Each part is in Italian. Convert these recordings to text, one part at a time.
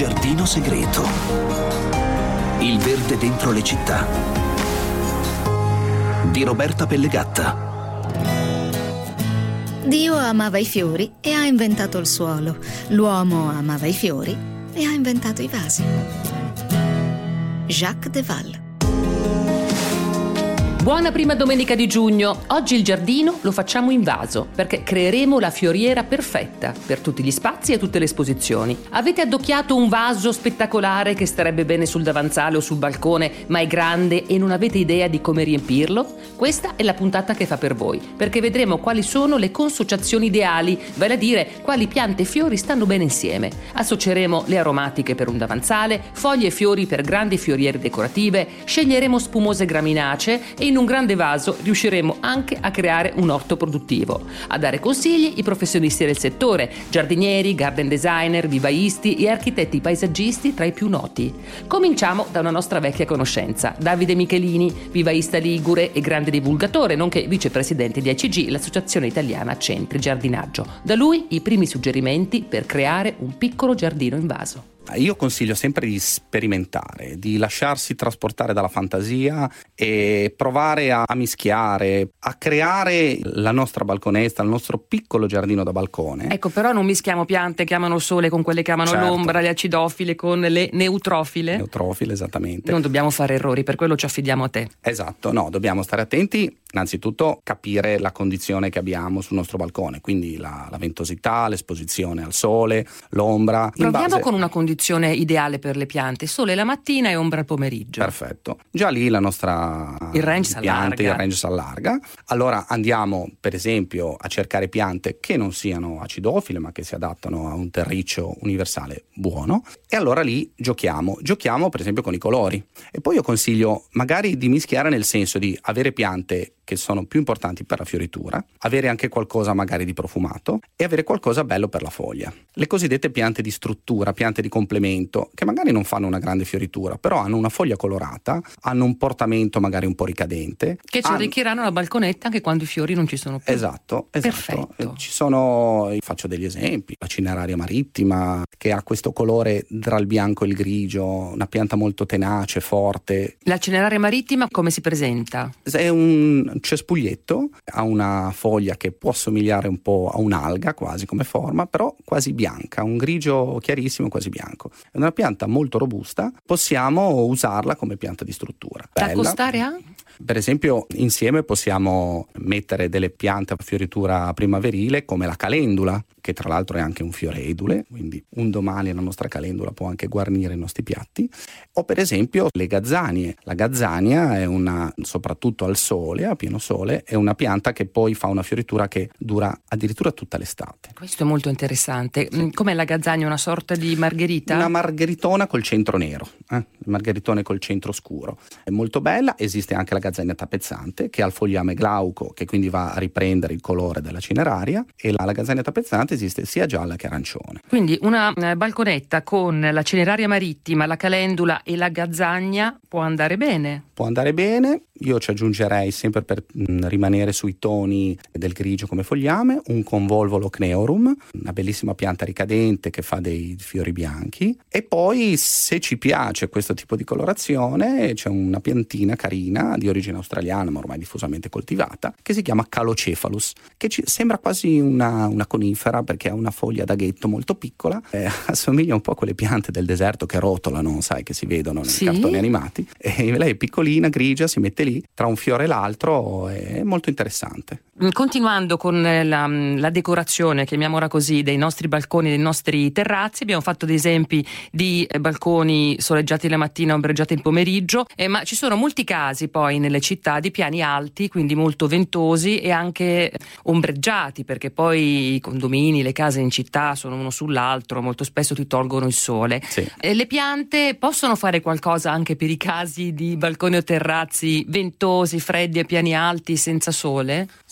giardino segreto. Il verde dentro le città. Di Roberta Pellegatta. Dio amava i fiori e ha inventato il suolo. L'uomo amava i fiori e ha inventato i vasi. Jacques Deval. Buona prima domenica di giugno. Oggi il giardino lo facciamo in vaso perché creeremo la fioriera perfetta per tutti gli spazi e tutte le esposizioni. Avete addocchiato un vaso spettacolare che starebbe bene sul davanzale o sul balcone, ma è grande e non avete idea di come riempirlo? Questa è la puntata che fa per voi, perché vedremo quali sono le consociazioni ideali, vale a dire quali piante e fiori stanno bene insieme. Associeremo le aromatiche per un davanzale, foglie e fiori per grandi fioriere decorative, sceglieremo spumose graminacee e in un grande vaso riusciremo anche a creare un orto produttivo. A dare consigli i professionisti del settore, giardinieri, garden designer, vivaisti e architetti paesaggisti tra i più noti. Cominciamo da una nostra vecchia conoscenza, Davide Michelini, vivaista ligure e grande divulgatore, nonché vicepresidente di ACG, l'Associazione Italiana Centri Giardinaggio. Da lui i primi suggerimenti per creare un piccolo giardino in vaso. Io consiglio sempre di sperimentare, di lasciarsi trasportare dalla fantasia e provare a mischiare, a creare la nostra balconetta, il nostro piccolo giardino da balcone. Ecco, però non mischiamo piante che amano il sole con quelle che amano l'ombra, le acidofile con le neutrofile. Neutrofile, esattamente. Non dobbiamo fare errori, per quello ci affidiamo a te. Esatto, no, dobbiamo stare attenti, innanzitutto capire la condizione che abbiamo sul nostro balcone, quindi la ventosità, l'esposizione al sole, l'ombra. Proviamo con una condizione ideale per le piante: sole la mattina e ombra al pomeriggio. Perfetto. Già lì il range si allarga. Allora andiamo per esempio a cercare piante che non siano acidofile ma che si adattano a un terriccio universale buono, e allora lì giochiamo per esempio con i colori. E poi io consiglio magari di mischiare, nel senso di avere piante che sono più importanti per la fioritura, avere anche qualcosa magari di profumato e avere qualcosa bello per la foglia. Le cosiddette piante di struttura, piante di complemento, che magari non fanno una grande fioritura, però hanno una foglia colorata, hanno un portamento magari un po' ricadente. Che ci arricchiranno la balconetta anche quando i fiori non ci sono più. Esatto. Perfetto. Ci sono, faccio degli esempi, la cineraria marittima, che ha questo colore tra il bianco e il grigio, una pianta molto tenace, forte. La cineraria marittima come si presenta? È un cespuglietto, ha una foglia che può somigliare un po' a un'alga quasi come forma, però quasi bianca, un grigio chiarissimo quasi bianco. È una pianta molto robusta, possiamo usarla come pianta di struttura. Da accostare a? Per esempio insieme possiamo mettere delle piante a fioritura primaverile come la calendula, che tra l'altro è anche un fiore edule, quindi un domani la nostra calendula può anche guarnire i nostri piatti, o per esempio le gazzanie. La gazzania è soprattutto al sole, a pieno sole, è una pianta che poi fa una fioritura che dura addirittura tutta l'estate. Questo è molto interessante. Sì. Com'è la gazzania? Una sorta di margherita? Una margheritona col centro nero, margheritone col centro scuro. È molto bella. Esiste anche la gazzania tappezzante, che ha il fogliame glauco, che quindi va a riprendere il colore della cineraria, e la gazzania tappezzante esiste sia gialla che arancione. Quindi una balconetta con la cineraria marittima, la calendula e la gazzagna può andare bene? Può andare bene. Io ci aggiungerei, sempre per rimanere sui toni del grigio come fogliame, un convolvolo cneorum, una bellissima pianta ricadente che fa dei fiori bianchi. E poi, se ci piace questo tipo di colorazione, c'è una piantina carina di origine australiana ma ormai diffusamente coltivata, che si chiama Calocephalus, che sembra quasi una conifera perché ha una foglia da ghetto molto piccola, assomiglia un po' a quelle piante del deserto che rotolano, sai, che si vedono nei cartoni animati, e lei è piccolina, grigia, si mette lì tra un fiore e l'altro, è molto interessante. Continuando con la decorazione, chiamiamola così, dei nostri balconi, dei nostri terrazzi, abbiamo fatto dei esempi di balconi soleggiati la mattina, ombreggiati il pomeriggio, ma ci sono molti casi poi nelle città di piani alti, quindi molto ventosi e anche ombreggiati, perché poi i condomini, le case in città sono uno sull'altro, molto spesso ti tolgono il sole. Sì. Le piante possono fare qualcosa anche per i casi di balconi o terrazzi ventosi, freddi e piani alti senza sole? Sì,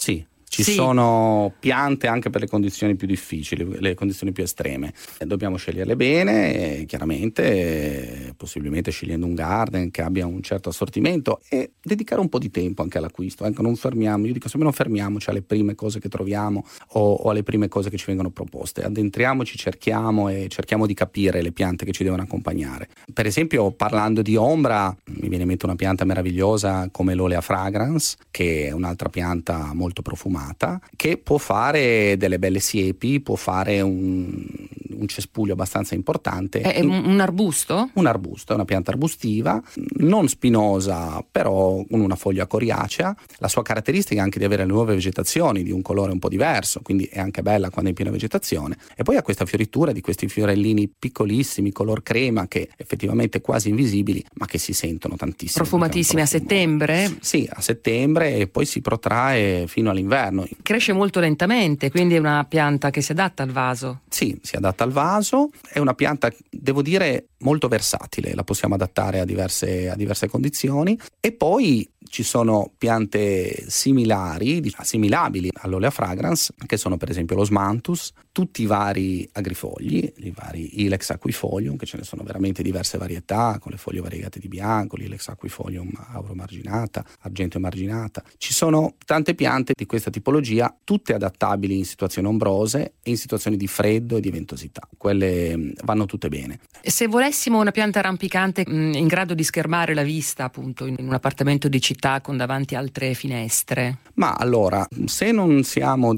Ci sono piante anche per le condizioni più difficili, le condizioni più estreme. Dobbiamo sceglierle bene, chiaramente, possibilmente scegliendo un garden che abbia un certo assortimento e dedicare un po' di tempo anche all'acquisto. Non fermiamo, io dico sempre non fermiamoci alle prime cose che troviamo o alle prime cose che ci vengono proposte. Addentriamoci, cerchiamo di capire le piante che ci devono accompagnare. Per esempio, parlando di ombra, mi viene in mente una pianta meravigliosa come l'Olea fragrance, che è un'altra pianta molto profumata, che può fare delle belle siepi, può fare un cespuglio abbastanza importante. È un arbusto? Un arbusto, è una pianta arbustiva, non spinosa, però con una foglia coriacea. La sua caratteristica è anche di avere le nuove vegetazioni di un colore un po' diverso, quindi è anche bella quando è in piena vegetazione. E poi ha questa fioritura di questi fiorellini piccolissimi, color crema, che effettivamente quasi invisibili, ma che si sentono tantissimo. Profumatissimi a settembre? Sì, a settembre, e poi si protrae fino all'inverno. Cresce molto lentamente, quindi è una pianta che si adatta al vaso. Sì, si adatta al vaso, è una pianta, devo dire, molto versatile, la possiamo adattare a diverse condizioni. E poi ci sono piante assimilabili all'Olea fragrance, che sono per esempio l'Osmanthus, tutti i vari agrifogli, i vari Ilex aquifolium, che ce ne sono veramente diverse varietà, con le foglie variegate di bianco, l'Ilex aquifolium auromarginata, argento marginata. Ci sono tante piante di questa tipologia, tutte adattabili in situazioni ombrose e in situazioni di freddo e di ventosità. Quelle vanno tutte bene. Se volessimo una pianta rampicante in grado di schermare la vista, appunto, in un appartamento di città con davanti altre finestre? Ma allora, se non siamo,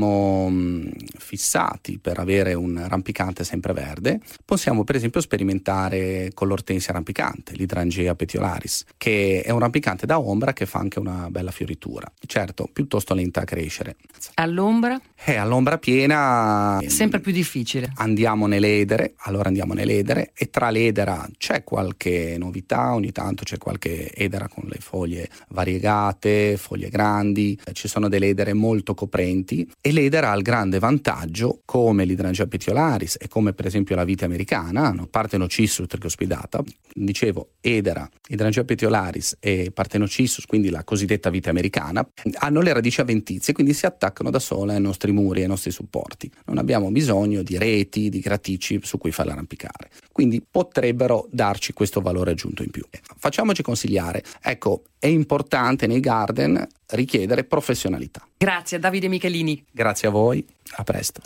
fissati per avere un rampicante sempreverde, possiamo per esempio sperimentare con l'ortensia rampicante, l'Hydrangea petiolaris, che è un rampicante da ombra che fa anche una bella fioritura. Certo, piuttosto lenta a crescere. All'ombra? All'ombra piena sempre più difficile. Andiamo nelle edere e tra l'edera c'è qualche novità, ogni tanto c'è qualche edera con le foglie variegate, foglie grandi, ci sono delle edere molto coprenti, e l'edera ha il grande vantaggio, come l'Hydrangea petiolaris e come per esempio la vite americana, Parthenocissus tricospidata, dicevo edera, Hydrangea petiolaris e Parthenocissus, quindi la cosiddetta vite americana, hanno le radici avventizie, quindi si attaccano da sole ai nostri muri, ai nostri supporti. Non abbiamo bisogno di reti, di graticci su cui farla arrampicare. Quindi potrebbero darci questo valore aggiunto in più. Facciamoci consigliare. Ecco, è importante nei garden richiedere professionalità. Grazie a Davide Michelini. Grazie a voi, a presto.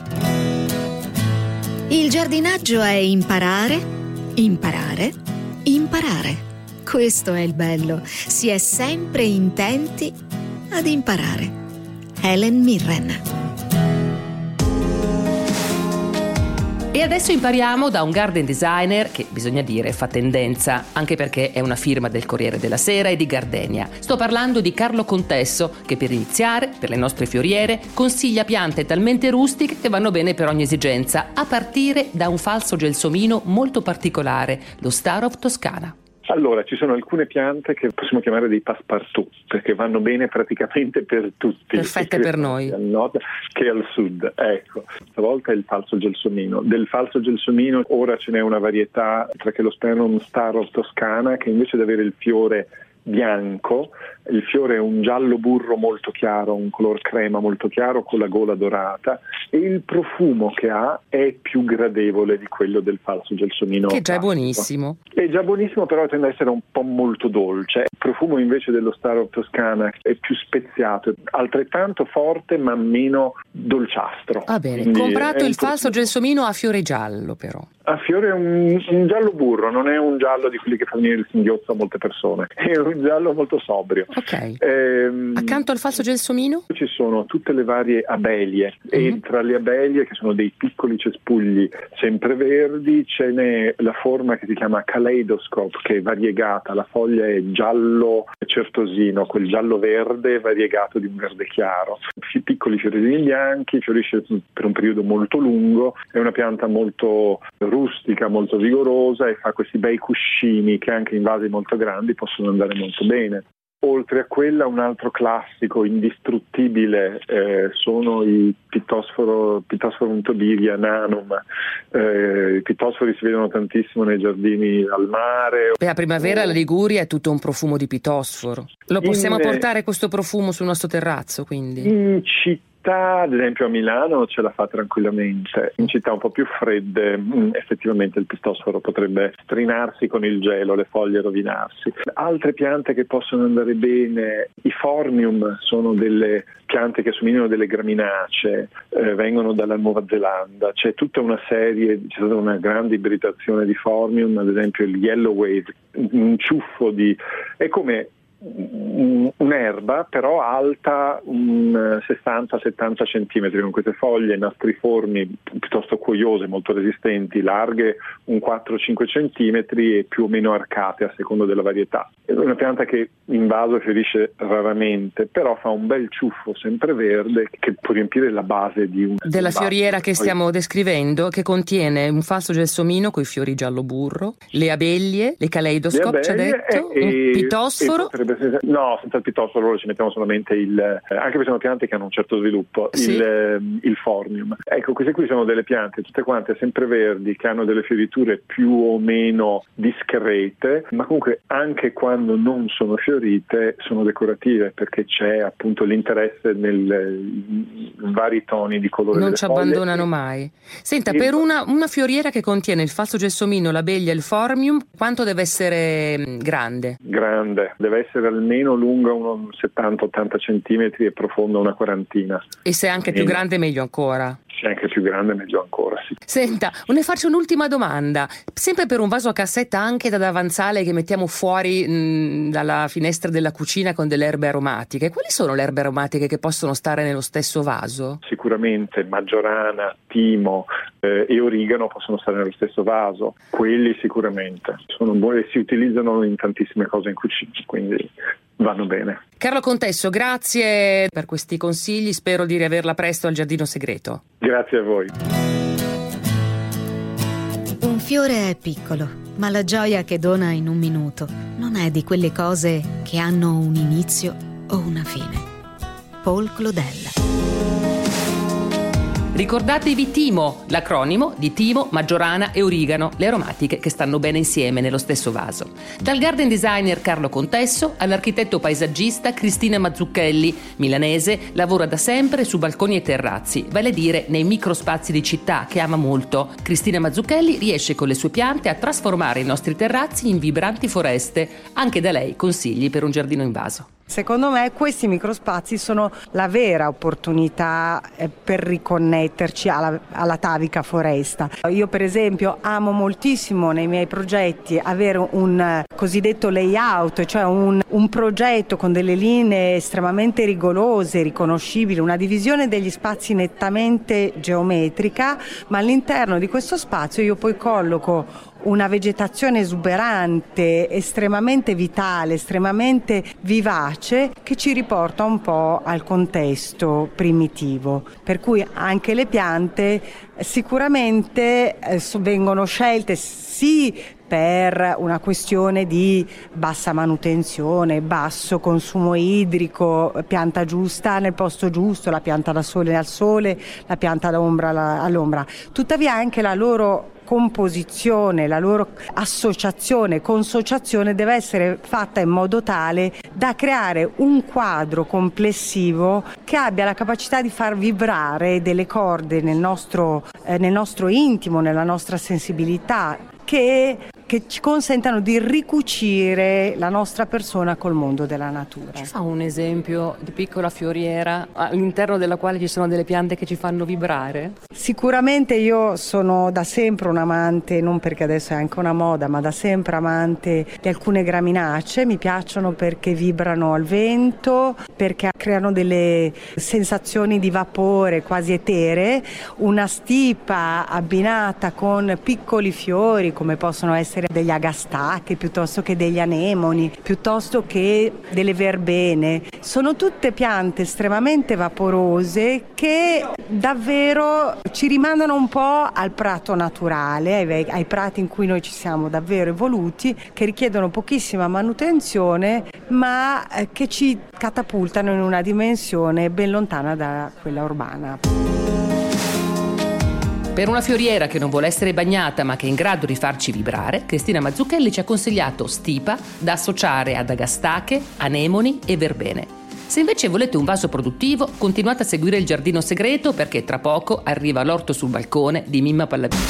Il giardinaggio è imparare, imparare, imparare. Questo è il bello. Si è sempre intenti ad imparare. Helen Mirren. E adesso impariamo da un garden designer che, bisogna dire, fa tendenza, anche perché è una firma del Corriere della Sera e di Gardenia. Sto parlando di Carlo Contesso, che per iniziare, per le nostre fioriere, consiglia piante talmente rustiche che vanno bene per ogni esigenza, a partire da un falso gelsomino molto particolare, lo Star of Toscana. Allora, ci sono alcune piante che possiamo chiamare dei passepartout, perché vanno bene praticamente per tutti. Perfette per noi. Sia al nord che al sud. Ecco, stavolta è il falso gelsomino. Del falso gelsomino ora ce n'è una varietà, che lo Sternum Star of Toscana, che invece di avere il fiore bianco, il fiore è un giallo burro molto chiaro, un color crema molto chiaro con la gola dorata, e il profumo che ha è più gradevole di quello del falso gelsomino. Che già è buonissimo. È già buonissimo, però tende ad essere un po' molto dolce. Il profumo invece dello Star of Toscana è più speziato, altrettanto forte ma meno dolciastro. Va bene, comprato il falso gelsomino a fiore giallo però. A fiore è un giallo burro, non è un giallo di quelli che fa venire il singhiozzo a molte persone, è un giallo molto sobrio. Ok. Accanto al falso gelsomino? Ci sono tutte le varie abelie, e tra le abelie, che sono dei piccoli cespugli sempreverdi, ce n'è la forma che si chiama kaleidoscope, che è variegata, la foglia è giallo certosino, quel giallo verde variegato di un verde chiaro, piccoli fiorini bianchi, fiorisce per un periodo molto lungo, è una pianta molto rustica, molto vigorosa, e fa questi bei cuscini che anche in vasi molto grandi possono andare molto bene. Oltre a quella, un altro classico indistruttibile sono i Pittosporum tobiria nanum. I pittosfori si vedono tantissimo nei giardini al mare. A primavera la Liguria è tutto un profumo di pittosforo. Lo possiamo portare questo profumo sul nostro terrazzo, quindi? In città, ad esempio a Milano, ce la fa tranquillamente. In città un po' più fredde, effettivamente il pittosforo potrebbe strinarsi con il gelo, le foglie rovinarsi. Altre piante che possono andare bene, i Phormium sono delle piante che assomigliano a delle graminacee, vengono dalla Nuova Zelanda. C'è tutta una serie, c'è stata una grande ibridazione di Phormium, ad esempio il Yellow Wave, un ciuffo di... è come un'erba però alta 60-70 centimetri, con queste foglie nastriformi piuttosto cuoiose, molto resistenti, larghe un 4-5 centimetri e più o meno arcate a seconda della varietà. È una pianta che in vaso fiorisce raramente, però fa un bel ciuffo sempreverde che può riempire la base di un... Della fioriera che stiamo descrivendo, che contiene un falso gelsomino con i fiori giallo burro, le abelie, le kaleidoscope, ci ha detto, un pitosforo. No, senza il pitosforo ci mettiamo solamente anche perché sono piante che hanno un certo sviluppo, sì. il Phormium. Ecco, queste qui sono delle piante tutte quante sempreverdi che hanno delle fioriture più o meno discrete, ma comunque anche quando non sono fiorite sono decorative, perché c'è appunto l'interesse nel vari toni di colore. Non ci abbandonano mai. Senta, per una fioriera che contiene il falso gelsomino, l'abeglia e il Phormium, quanto deve essere grande? Grande, deve essere almeno lunga unos 70-80 centimetri e profonda una quarantina. E se è anche più grande meglio ancora? Se è anche più grande meglio ancora, sì. Senta, ne faccio un'ultima domanda, sempre per un vaso a cassetta anche da davanzale che mettiamo fuori dalla finestra della cucina con delle erbe aromatiche. Quali sono le erbe aromatiche che possono stare nello stesso vaso? Sicuramente maggiorana, timo e origano possono stare nello stesso vaso, quelli sicuramente sono buoni e si utilizzano in tantissime cose in cucina, quindi vanno bene. Carlo Contesso, grazie per questi consigli, spero di riaverla presto al Giardino Segreto. Grazie a voi. Un fiore è piccolo, ma la gioia che dona in un minuto non è di quelle cose che hanno un inizio o una fine. Paul Claudel. Ricordatevi Timo, l'acronimo di timo, maggiorana e origano, le aromatiche che stanno bene insieme nello stesso vaso. Dal garden designer Carlo Contesso all'architetto paesaggista Cristina Mazzucchelli, milanese, lavora da sempre su balconi e terrazzi, vale a dire nei microspazi di città che ama molto. Cristina Mazzucchelli riesce con le sue piante a trasformare i nostri terrazzi in vibranti foreste. Anche da lei consigli per un giardino in vaso. Secondo me questi microspazi sono la vera opportunità per riconnetterci alla atavica foresta. Io per esempio amo moltissimo nei miei progetti avere un cosiddetto layout, cioè un progetto con delle linee estremamente rigorose, riconoscibili, una divisione degli spazi nettamente geometrica, ma all'interno di questo spazio io poi colloco una vegetazione esuberante, estremamente vitale, estremamente vivace, che ci riporta un po' al contesto primitivo. Per cui anche le piante sicuramente vengono scelte sì per una questione di bassa manutenzione, basso consumo idrico, pianta giusta nel posto giusto, la pianta da sole al sole, la pianta d'ombra all'ombra. Tuttavia anche la loro composizione, la loro associazione, consociazione deve essere fatta in modo tale da creare un quadro complessivo che abbia la capacità di far vibrare delle corde nel nostro intimo, nella nostra sensibilità, che ci consentano di ricucire la nostra persona col mondo della natura. Ci fa un esempio di piccola fioriera all'interno della quale ci sono delle piante che ci fanno vibrare? Sicuramente io sono da sempre un amante, non perché adesso è anche una moda, ma da sempre amante di alcune graminacee. Mi piacciono perché vibrano al vento, perché creano delle sensazioni di vapore quasi eteree. Una stipa abbinata con piccoli fiori come possono essere essere degli agastache piuttosto che degli anemoni, piuttosto che delle verbene. Sono tutte piante estremamente vaporose che davvero ci rimandano un po' al prato naturale, ai prati in cui noi ci siamo davvero evoluti, che richiedono pochissima manutenzione ma che ci catapultano in una dimensione ben lontana da quella urbana. Per una fioriera che non vuole essere bagnata ma che è in grado di farci vibrare, Cristina Mazzucchelli ci ha consigliato stipa da associare ad agastache, anemoni e verbene. Se invece volete un vaso produttivo, continuate a seguire il Giardino Segreto, perché tra poco arriva l'orto sul balcone di Mimma Pallavicini.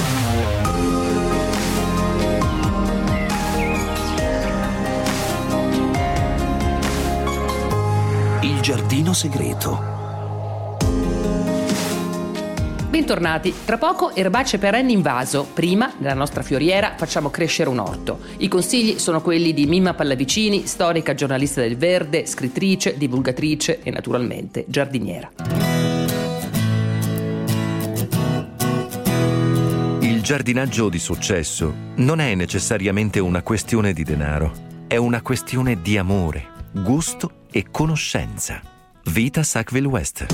Il Giardino Segreto. Bentornati, tra poco erbacee perenni in vaso. Prima, nella nostra fioriera, facciamo crescere un orto. I consigli sono quelli di Mimma Pallavicini, storica giornalista del Verde, scrittrice, divulgatrice e naturalmente giardiniera. Il giardinaggio di successo non è necessariamente una questione di denaro, è una questione di amore, gusto e conoscenza. Vita Sackville West.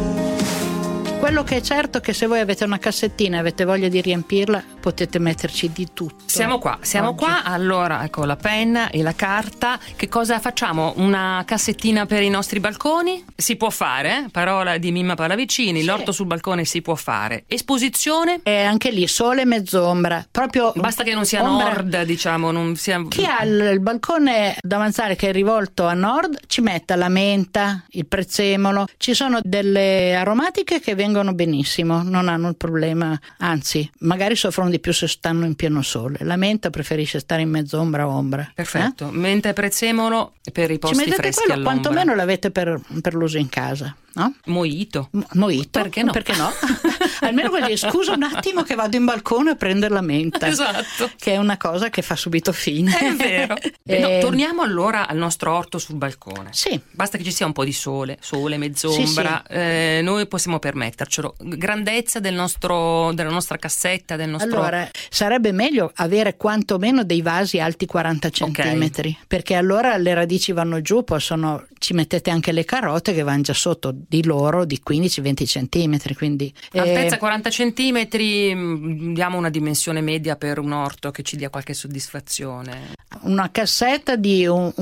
Quello che è certo è che se voi avete una cassettina e avete voglia di riempirla, potete metterci di tutto. Siamo qua. Allora, ecco la penna e la carta. Che cosa facciamo? Una cassettina per i nostri balconi? Si può fare, parola di Mimma Pallavicini, sì. L'orto sul balcone si può fare. Esposizione? E anche lì sole e mezz'ombra. Proprio basta che non sia nord, diciamo, non sia... Chi ha il balcone davanzale che è rivolto a nord ci metta la menta, il prezzemolo. Ci sono delle aromatiche che vengono benissimo, non hanno il problema, anzi magari soffrono di più se stanno in pieno sole. La menta preferisce stare in mezz'ombra o ombra. Perfetto, menta e prezzemolo per i posti freschi quello, all'ombra. quantomeno l'avete per l'uso in casa, no? Mojito. Perché no? Perché no? Almeno vuol dire scusa un attimo che vado in balcone a prendere la menta. Esatto. Che è una cosa che fa subito fine. È vero. No, torniamo allora al nostro orto sul balcone. Sì. Basta che ci sia un po' di sole, mezz'ombra, sì. Noi possiamo permettercelo. Grandezza della nostra cassetta, del nostro... Allora, sarebbe meglio avere quantomeno dei vasi alti 40 centimetri, okay. Perché allora le radici vanno giù, ci mettete anche le carote che vanno già sotto di loro di 15-20 centimetri, quindi... Altezza 40 centimetri, diamo una dimensione media per un orto che ci dia qualche soddisfazione. Una cassetta di 1,20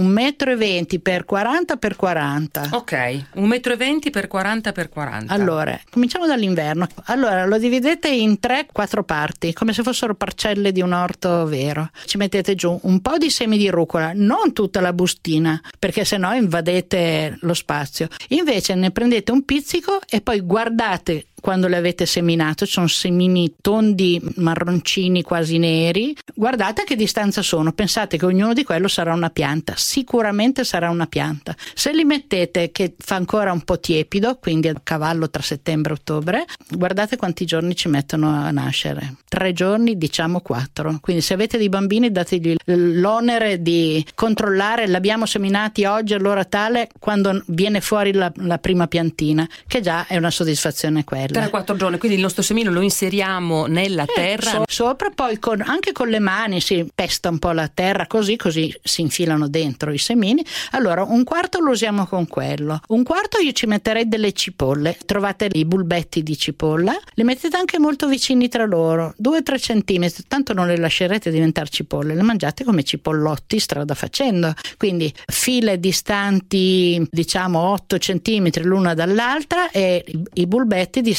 m per 40 per 40. Ok, 1,20 m per 40 per 40. Allora, cominciamo dall'inverno. Allora, lo dividete in 3-4 parti, come se fossero parcelle di un orto vero. Ci mettete giù un po' di semi di rucola, non tutta la bustina, perché sennò invadete lo spazio. Invece ne prendete un pizzico e poi guardate quando le avete seminato, ci sono semini tondi, marroncini, quasi neri. Guardate a che distanza sono, pensate che ognuno di quello sarà una pianta, sicuramente sarà una pianta. Se li mettete che fa ancora un po' tiepido, quindi a cavallo tra settembre e ottobre, guardate quanti giorni ci mettono a nascere. 3 giorni, diciamo 4. Quindi se avete dei bambini dategli l'onere di controllare, l'abbiamo seminati oggi all'ora tale, quando viene fuori la prima piantina, che già è una soddisfazione quella. 3-4 giorni, quindi il nostro semino lo inseriamo nella terra sopra, poi anche con le mani si pesta un po' la terra, così si infilano dentro i semini. Allora un quarto lo usiamo con quello, un quarto io ci metterei delle cipolle. Trovate i bulbetti di cipolla, li mettete anche molto vicini tra loro, 2-3 centimetri, tanto non le lascerete diventare cipolle, le mangiate come cipollotti strada facendo, quindi file distanti diciamo 8 centimetri l'una dall'altra e i bulbetti distanti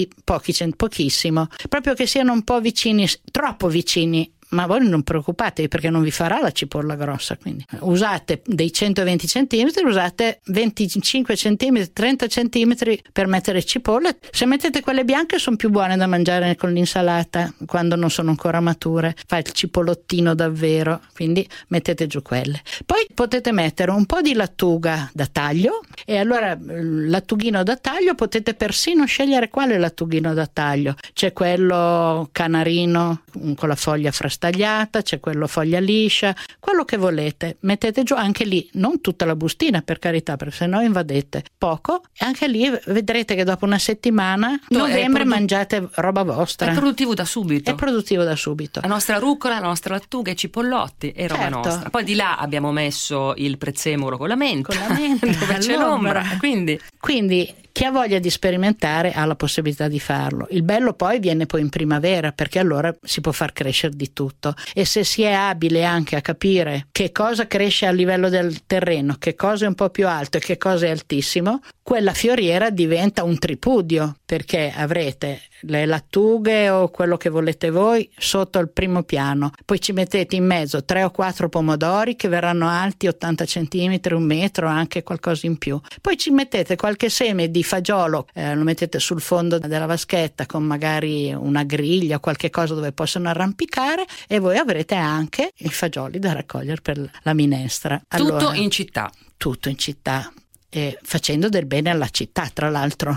pochissimo, proprio che siano un po' vicini, troppo vicini. Ma voi non preoccupatevi perché non vi farà la cipolla grossa, quindi usate dei 120 cm, usate 25 cm, 30 cm per mettere cipolle. Se mettete quelle bianche sono più buone da mangiare con l'insalata quando non sono ancora mature, fa il cipollottino davvero, quindi mettete giù quelle. Poi potete mettere un po' di lattuga da taglio e allora lattughino da taglio potete persino scegliere quale lattughino da taglio. C'è quello canarino con la foglia frastata, tagliata, c'è quello foglia liscia, quello che volete. Mettete giù anche lì, non tutta la bustina per carità, perché sennò invadete. Poco, e anche lì vedrete che dopo una settimana, novembre, mangiate roba vostra. È produttivo da subito. È produttivo da subito. La nostra rucola, la nostra lattuga, i cipollotti è roba Certo. nostra. Poi di là abbiamo messo il prezzemolo con la menta, Con la menta, dove c'è l'ombra. Quindi chi ha voglia di sperimentare ha la possibilità di farlo. Il bello poi viene poi in primavera, perché allora si può far crescere di tutto, e se si è abile anche a capire che cosa cresce a livello del terreno, che cosa è un po' più alto e che cosa è altissimo, quella fioriera diventa un tripudio, perché avrete le lattughe o quello che volete voi sotto il primo piano, poi ci mettete in mezzo 3 o 4 pomodori che verranno alti 80 centimetri, 1 metro, anche qualcosa in più, poi ci mettete qualche seme di fagiolo, lo mettete sul fondo della vaschetta con magari una griglia o qualche cosa dove possono arrampicare, e voi avrete anche i fagioli da raccogliere per la minestra. Tutto in città. Tutto in città, e facendo del bene alla città, tra l'altro.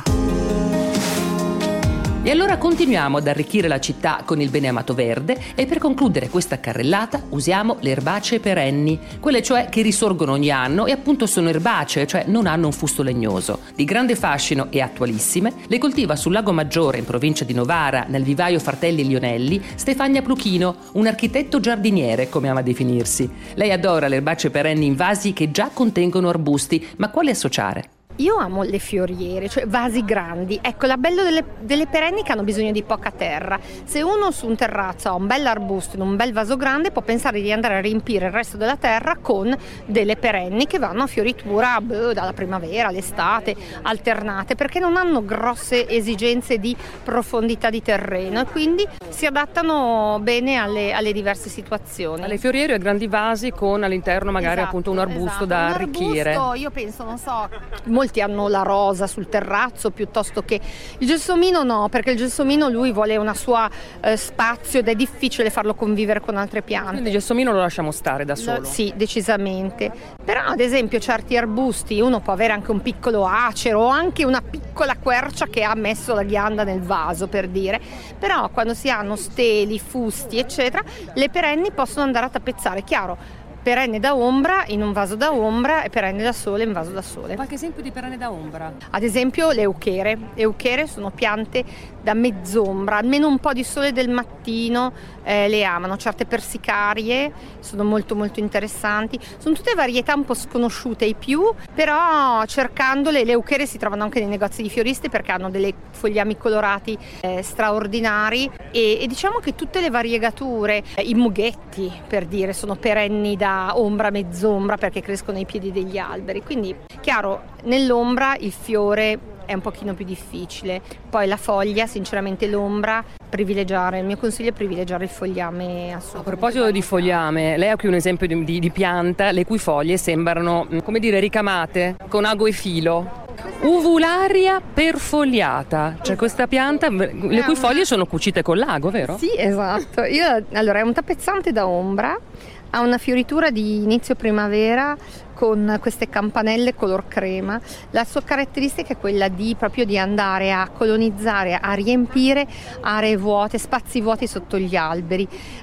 E allora continuiamo ad arricchire la città con il beneamato verde, e per concludere questa carrellata usiamo le erbacee perenni, quelle cioè che risorgono ogni anno e appunto sono erbacee, cioè non hanno un fusto legnoso. Di grande fascino e attualissime, le coltiva sul Lago Maggiore in provincia di Novara, nel vivaio Fratelli Lionelli, Stefania Pluchino, un architetto giardiniere come ama definirsi. Lei adora le erbacee perenni in vasi che già contengono arbusti, ma quali associare? Io amo le fioriere, cioè vasi grandi. Ecco, la bello delle perenni che hanno bisogno di poca terra. Se uno su un terrazzo ha un bel arbusto in un bel vaso grande, può pensare di andare a riempire il resto della terra con delle perenni che vanno a fioritura dalla primavera all'estate, alternate, perché non hanno grosse esigenze di profondità di terreno e quindi si adattano bene alle diverse situazioni. Alle fioriere e grandi vasi con all'interno magari appunto un arbusto da arricchire. Un arbusto, io penso, non so, molti hanno la rosa sul terrazzo piuttosto che il gelsomino, no, perché il gelsomino lui vuole una sua spazio ed è difficile farlo convivere con altre piante. Quindi il gelsomino lo lasciamo stare da solo? Sì, decisamente. Però ad esempio certi arbusti uno può avere anche un piccolo acero o anche una piccola quercia che ha messo la ghianda nel vaso, per dire. Però quando si hanno steli, fusti eccetera, le perenni possono andare a tappezzare, chiaro. Perenne da ombra in un vaso da ombra e perenne da sole in vaso da sole. Qualche esempio di perenne da ombra? Ad esempio le euchere. Le euchere sono piante da mezz'ombra, almeno un po' di sole del mattino le amano. Certe persicarie sono molto molto interessanti. Sono tutte varietà un po' sconosciute ai più, però cercandole le euchere si trovano anche nei negozi di fioristi perché hanno dei fogliami colorati straordinari e diciamo che tutte le variegature, i mughetti per dire, sono perenni da ombra, mezz'ombra perché crescono ai piedi degli alberi, quindi chiaro nell'ombra il fiore è un pochino più difficile, poi la foglia sinceramente l'ombra privilegiare, il mio consiglio è privilegiare il fogliame assolutamente. A proposito di fogliame, lei ha qui un esempio di pianta le cui foglie sembrano come dire ricamate con ago e filo. Uvularia perfogliata, cioè questa pianta le cui foglie sono cucite con l'ago, vero? Sì, esatto. Allora è un tappezzante da ombra, ha una fioritura di inizio primavera con queste campanelle color crema. La sua caratteristica è quella proprio di andare a colonizzare, a riempire aree vuote, spazi vuoti sotto gli alberi.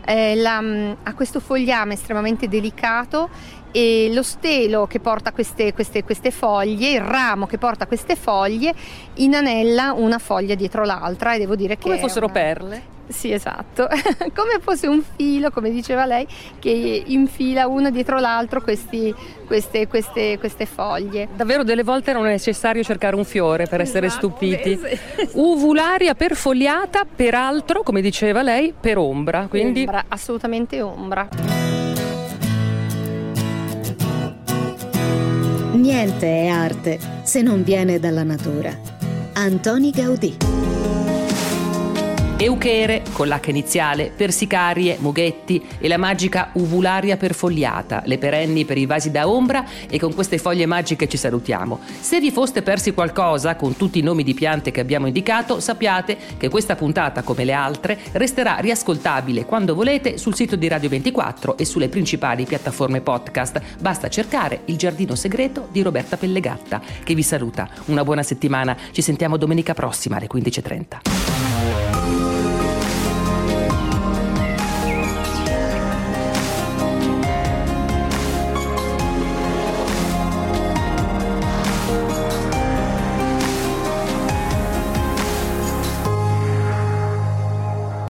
Ha questo fogliame estremamente delicato e lo stelo che porta queste foglie, il ramo che porta queste foglie, inanella una foglia dietro l'altra e devo dire che come fossero perle. Sì, esatto, come fosse un filo, come diceva lei, che infila uno dietro l'altro queste foglie. Davvero delle volte non è necessario cercare un fiore per essere stupiti. Sì. Uvularia perfogliata, peraltro, come diceva lei, per ombra. Quindi ombra, assolutamente ombra. Niente è arte se non viene dalla natura. Antoni Gaudì. Euchere, con l'H iniziale, persicarie, mughetti e la magica uvularia perfogliata, le perenni per i vasi da ombra, e con queste foglie magiche ci salutiamo. Se vi foste persi qualcosa con tutti i nomi di piante che abbiamo indicato, sappiate che questa puntata, come le altre, resterà riascoltabile quando volete sul sito di Radio 24 e sulle principali piattaforme podcast. Basta cercare Il giardino segreto di Roberta Pellegatta, che vi saluta. Una buona settimana, ci sentiamo domenica prossima alle 15:30.